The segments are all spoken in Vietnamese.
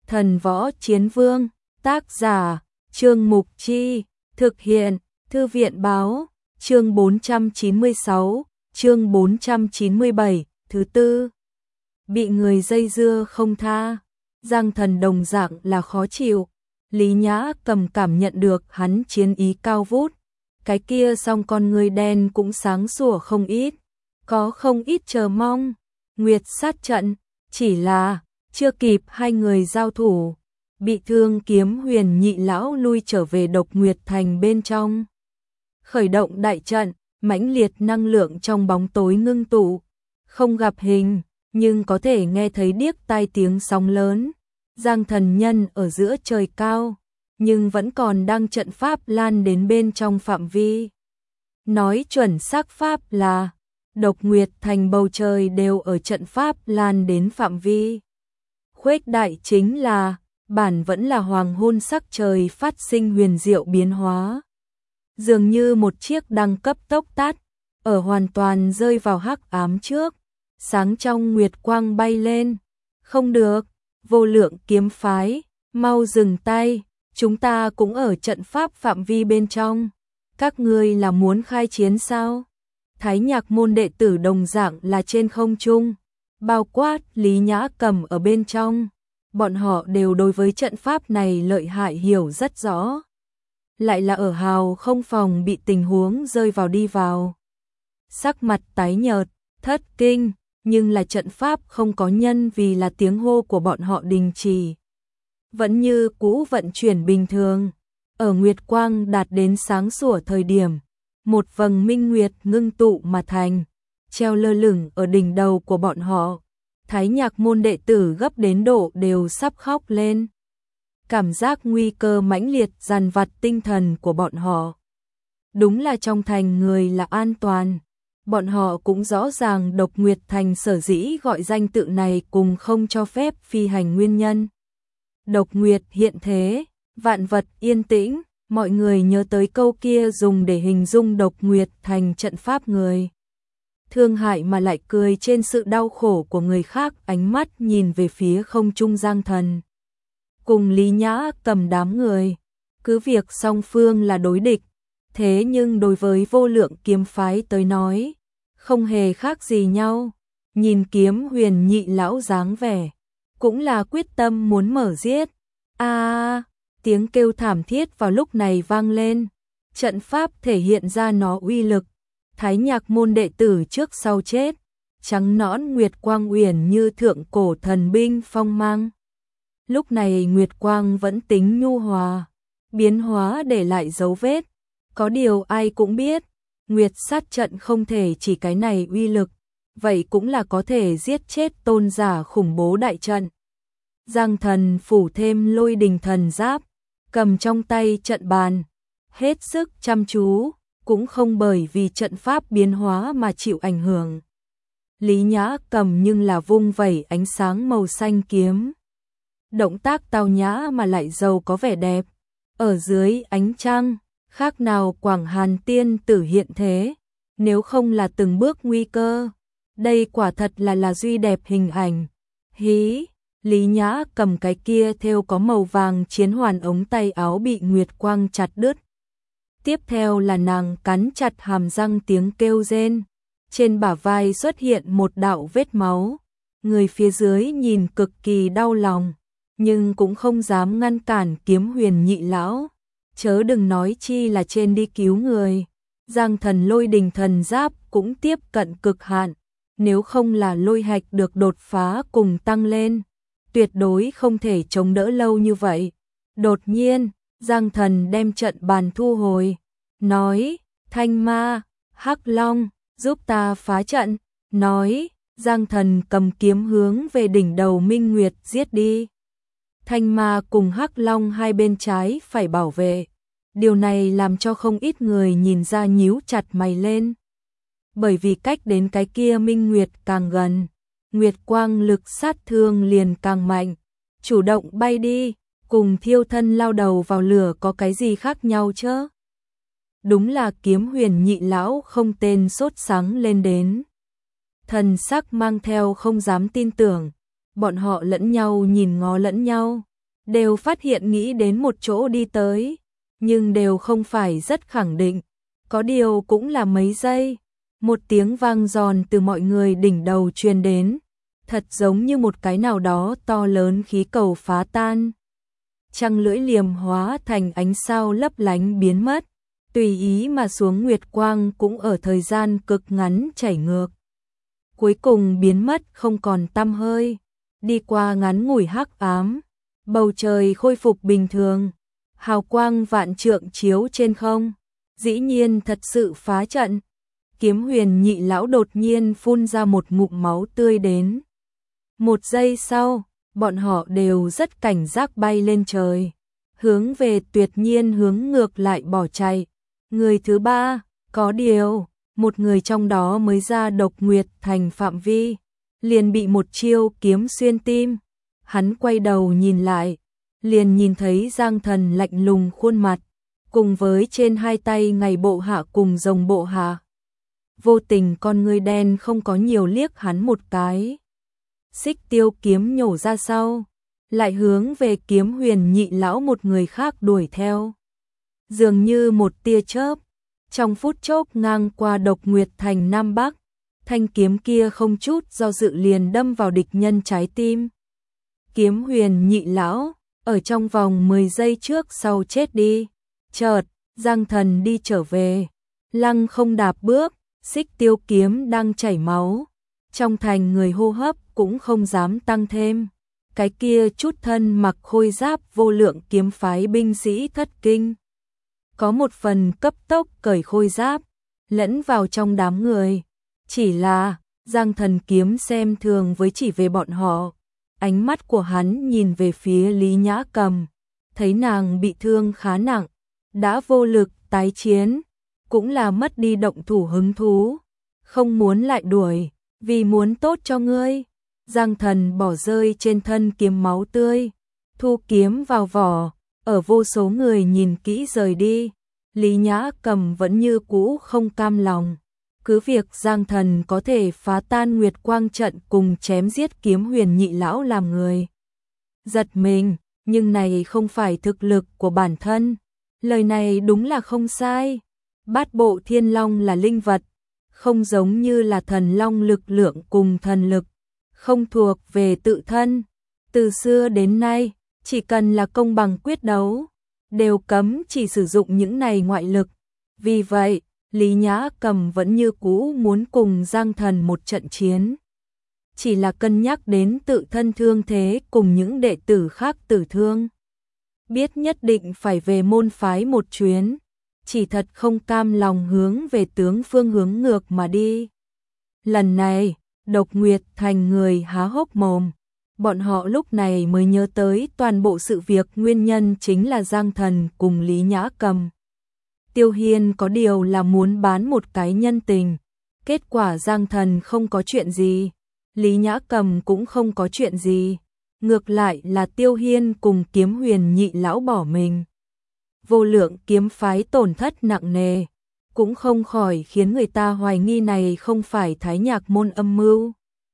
Thần Võ Chiến Vương, tác giả, Trương Mục Chi, thực hiện, Thư viện Báo, chương 496, chương 497, thứ tư. Bị người dây dưa không tha, Giang Thần đồng dạng là khó chịu. Lý Nhã Cầm cảm nhận được hắn chiến ý cao vút, cái kia song con người đen cũng sáng sủa không ít, có không ít chờ mong. Nguyệt sát trận, chỉ là chưa kịp hai người giao thủ, bị thương Kiếm Huyền nhị lão lui trở về Độc Nguyệt Thành bên trong. Khởi động đại trận, mãnh liệt năng lượng trong bóng tối ngưng tụ, không gặp hình, nhưng có thể nghe thấy điếc tai tiếng sóng lớn. Giang Thần Nhân ở giữa trời cao, nhưng vẫn còn đang trận pháp lan đến bên trong phạm vi. Nói chuẩn xác pháp là Độc Nguyệt Thành bầu trời đều ở trận pháp lan đến phạm vi. Khuếch đại chính là bản vẫn là hoàng hôn sắc trời phát sinh huyền diệu biến hóa. Dường như một chiếc đăng cấp tốc tắt, ở hoàn toàn rơi vào hắc ám trước, sáng trong nguyệt quang bay lên. Không được, Vô Lượng kiếm phái, mau dừng tay, chúng ta cũng ở trận pháp phạm vi bên trong. Các ngươi là muốn khai chiến sao? Thái Nhạc môn đệ tử đồng dạng là trên không trung, bao quát Lý Nhã Cầm ở bên trong. Bọn họ đều đối với trận pháp này lợi hại hiểu rất rõ. Lại là ở hào không phòng bị tình huống rơi vào đi vào. Sắc mặt tái nhợt, thất kinh, nhưng là trận pháp không có nhân vì là tiếng hô của bọn họ đình chỉ. Vẫn như cũ vận chuyển bình thường. Ở nguyệt quang đạt đến sáng sủa thời điểm, một vầng minh nguyệt ngưng tụ mà thành, treo lơ lửng ở đỉnh đầu của bọn họ. Thái Nhạc môn đệ tử gấp đến độ đều sắp khóc lên. Cảm giác nguy cơ mãnh liệt dằn vặt tinh thần của bọn họ. Đúng là trong thành người là an toàn. Bọn họ cũng rõ ràng Độc Nguyệt Thành sở dĩ gọi danh tự này cùng không cho phép phi hành nguyên nhân. Độc Nguyệt hiện thế, vạn vật yên tĩnh, mọi người nhớ tới câu kia dùng để hình dung Độc Nguyệt Thành trận pháp người. Thương hại mà lại cười trên sự đau khổ của người khác, ánh mắt nhìn về phía không trung Giang Thần. Cùng Lý Nhã Cầm đám người, cứ việc song phương là đối địch, thế nhưng đối với Vô Lượng kiếm phái tới nói, không hề khác gì nhau. Nhìn Kiếm Huyền nhị lão dáng vẻ, cũng là quyết tâm muốn mở giết. Tiếng kêu thảm thiết vào lúc này vang lên, trận pháp thể hiện ra nó uy lực. Thái Nhạc môn đệ tử trước sau chết, trắng nõn nguyệt quang uyển như thượng cổ thần binh phong mang. Lúc này nguyệt quang vẫn tính nhu hòa, biến hóa để lại dấu vết. Có điều ai cũng biết, nguyệt sát trận không thể chỉ cái này uy lực, vậy cũng là có thể giết chết tôn giả khủng bố đại trận. Giang Thần phủ thêm Lôi Đình thần giáp, cầm trong tay trận bàn, hết sức chăm chú, cũng không bởi vì trận pháp biến hóa mà chịu ảnh hưởng. Lý Nhã Cầm nhưng là vung vẩy ánh sáng màu xanh kiếm. Động tác tao nhã mà lại giàu có vẻ đẹp. Ở dưới ánh trăng, khác nào Quảng Hàn tiên tử hiện thế. Nếu không là từng bước nguy cơ, đây quả thật là duy đẹp hình ảnh. Hí, Lý Nhã Cầm cái kia thêu có màu vàng chiến hoàn ống tay áo bị nguyệt quang chặt đứt. Tiếp theo là nàng cắn chặt hàm răng tiếng kêu rên. Trên bả vai xuất hiện một đạo vết máu. Người phía dưới nhìn cực kỳ đau lòng, nhưng cũng không dám ngăn cản Kiếm Huyền nhị lão. Chớ đừng nói chi là trên đi cứu người. Giang Thần Lôi Đình thần giáp cũng tiếp cận cực hạn. Nếu không là lôi hạch được đột phá cùng tăng lên, tuyệt đối không thể chống đỡ lâu như vậy. Đột nhiên, Giang Thần đem trận bàn thu hồi, nói, Thanh Ma, Hắc Long, giúp ta phá trận. Nói, Giang Thần cầm kiếm hướng về đỉnh đầu Minh Nguyệt giết đi. Thanh Ma cùng Hắc Long hai bên trái phải bảo vệ. Điều này làm cho không ít người nhìn ra nhíu chặt mày lên. Bởi vì cách đến cái kia Minh Nguyệt càng gần, Nguyệt quang lực sát thương liền càng mạnh. Chủ động bay đi, cùng thiêu thân lao đầu vào lửa có cái gì khác nhau chứ? Đúng là Kiếm Huyền nhị lão không tên sốt sắng lên đến. Thần sắc mang theo không dám tin tưởng, bọn họ lẫn nhau nhìn ngó lẫn nhau, đều phát hiện nghĩ đến một chỗ đi tới, nhưng đều không phải rất khẳng định. Có điều cũng là mấy giây, một tiếng vang giòn từ mọi người đỉnh đầu truyền đến, thật giống như một cái nào đó to lớn khí cầu phá tan. Trăng lưỡi liềm hóa thành ánh sao lấp lánh biến mất, tùy ý mà xuống nguyệt quang cũng ở thời gian cực ngắn chảy ngược. Cuối cùng biến mất không còn tăm hơi, đi qua ngắn ngủi hắc ám, bầu trời khôi phục bình thường, hào quang vạn trượng chiếu trên không, dĩ nhiên thật sự phá trận. Kiếm Huyền nhị lão đột nhiên phun ra một ngụm máu tươi đến. Một giây sau, bọn họ đều rất cảnh giác bay lên trời, hướng về Tuyệt Nhiên hướng ngược lại bỏ chạy. Người thứ ba, có điều, một người trong đó mới ra Độc Nguyệt Thành phạm vi, liền bị một chiêu kiếm xuyên tim. Hắn quay đầu nhìn lại, liền nhìn thấy Giang Thần lạnh lùng khuôn mặt, cùng với trên hai tay ngày bộ hạ cùng rồng bộ hạ. Vô tình con ngươi đen không có nhiều liếc hắn một cái. Xích Tiêu kiếm nhổ ra sau, lại hướng về Kiếm Huyền nhị lão một người khác đuổi theo. Dường như một tia chớp, trong phút chốc ngang qua Độc Nguyệt Thành Nam Bắc, thanh kiếm kia không chút do dự liền đâm vào địch nhân trái tim. Kiếm Huyền nhị lão, ở trong vòng 10 giây trước sau chết đi. Chợt, Giang Thần đi trở về, lăng không đạp bước, Xích Tiêu kiếm đang chảy máu. Trong thành người hô hấp cũng không dám tăng thêm. Cái kia chút thân mặc khôi giáp vô lượng kiếm phái binh sĩ thất kinh. Có một phần cấp tốc cởi khôi giáp, lẫn vào trong đám người. Chỉ là, Giang Thần kiếm xem thường với chỉ về bọn họ. Ánh mắt của hắn nhìn về phía Lý Nhã Cầm, thấy nàng bị thương khá nặng, đã vô lực tái chiến, cũng là mất đi động thủ hứng thú, không muốn lại đuổi, vì muốn tốt cho ngươi. Giang Thần bỏ rơi trên thân kiếm máu tươi, thu kiếm vào vỏ, ở vô số người nhìn kỹ rời đi. Lý Nhã Cầm vẫn như cũ không cam lòng, cứ việc Giang Thần có thể phá tan Nguyệt Quang trận cùng chém giết Kiếm Huyền nhị lão làm người giật mình, nhưng này không phải thực lực của bản thân. Lời này đúng là không sai. Bát bộ thiên long là linh vật, không giống như là thần long lực lượng cùng thần lực, không thuộc về tự thân. Từ xưa đến nay, chỉ cần là công bằng quyết đấu, đều cấm chỉ sử dụng những này ngoại lực. Vì vậy, Lý Nhã Cầm vẫn như cũ muốn cùng Giang Thần một trận chiến. Chỉ là cân nhắc đến tự thân thương thế cùng những đệ tử khác tử thương. Biết nhất định phải về môn phái một chuyến, chỉ thật không cam lòng hướng về tướng phương hướng ngược mà đi. Lần này, Độc Nguyệt Thành người há hốc mồm, bọn họ lúc này mới nhớ tới toàn bộ sự việc nguyên nhân chính là Giang Thần cùng Lý Nhã Cầm. Tiêu Hiên có điều là muốn bán một cái nhân tình, kết quả Giang Thần không có chuyện gì, Lý Nhã Cầm cũng không có chuyện gì, ngược lại là Tiêu Hiên cùng Kiếm Huyền nhị lão bỏ mình. Vô lượng kiếm phái tổn thất nặng nề, cũng không khỏi khiến người ta hoài nghi này không phải Thái Nhạc môn âm mưu.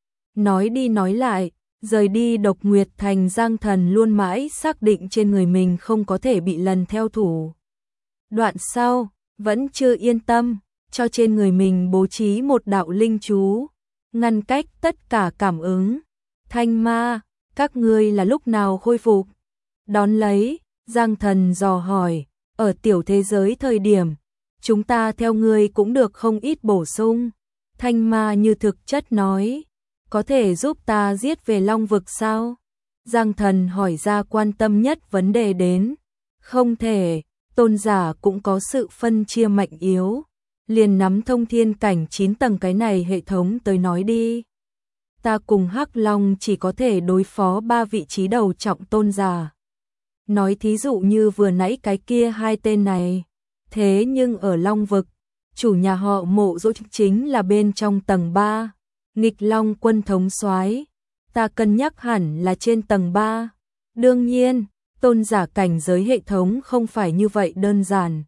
Nói đi nói lại, rời đi Độc Nguyệt Thành, Giang Thần luôn mãi xác định trên người mình không có thể bị lần theo thủ. Đoạn sau, vẫn chưa yên tâm, cho trên người mình bố trí một đạo linh chú, ngăn cách tất cả cảm ứng. Thanh ma, các ngươi là lúc nào khôi phục? Đón lấy, Giang Thần dò hỏi, ở tiểu thế giới thời điểm, chúng ta theo ngươi cũng được không ít bổ sung. Thanh ma như thực chất nói, có thể giúp ta giết về Long vực sao? Giang Thần hỏi ra quan tâm nhất vấn đề đến. Không thể, tôn giả cũng có sự phân chia mạnh yếu. Liền nắm thông thiên cảnh 9 tầng cái này hệ thống tới nói đi. Ta cùng Hắc Long chỉ có thể đối phó 3 vị trí đầu trọng tôn giả. Nói thí dụ như vừa nãy cái kia hai tên này. Thế nhưng ở Long vực, chủ nhà họ Mộ Dỗ chính là bên trong tầng 3. Nghịch Long quân thống soái, ta cân nhắc hẳn là trên tầng 3. Đương nhiên, tôn giả cảnh giới hệ thống không phải như vậy đơn giản.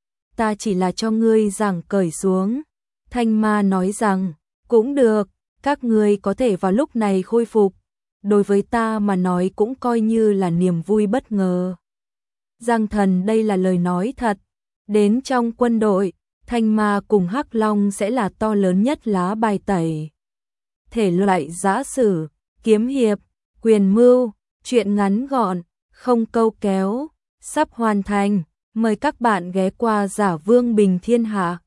Ta chỉ là cho ngươi giảng cởi xuống. Thanh ma nói rằng, cũng được, các ngươi có thể vào lúc này khôi phục. đối với ta mà nói cũng coi như là niềm vui bất ngờ. Giang Thần, đây là lời nói thật, đến trong quân đội, Thanh Ma cùng Hắc Long sẽ là to lớn nhất lá bài tẩy. Thể loại giã sử, kiếm hiệp, quyền mưu, truyện ngắn gọn, không câu kéo, sắp hoàn thành, mời các bạn ghé qua Giả Vương Bình Thiên Hạ.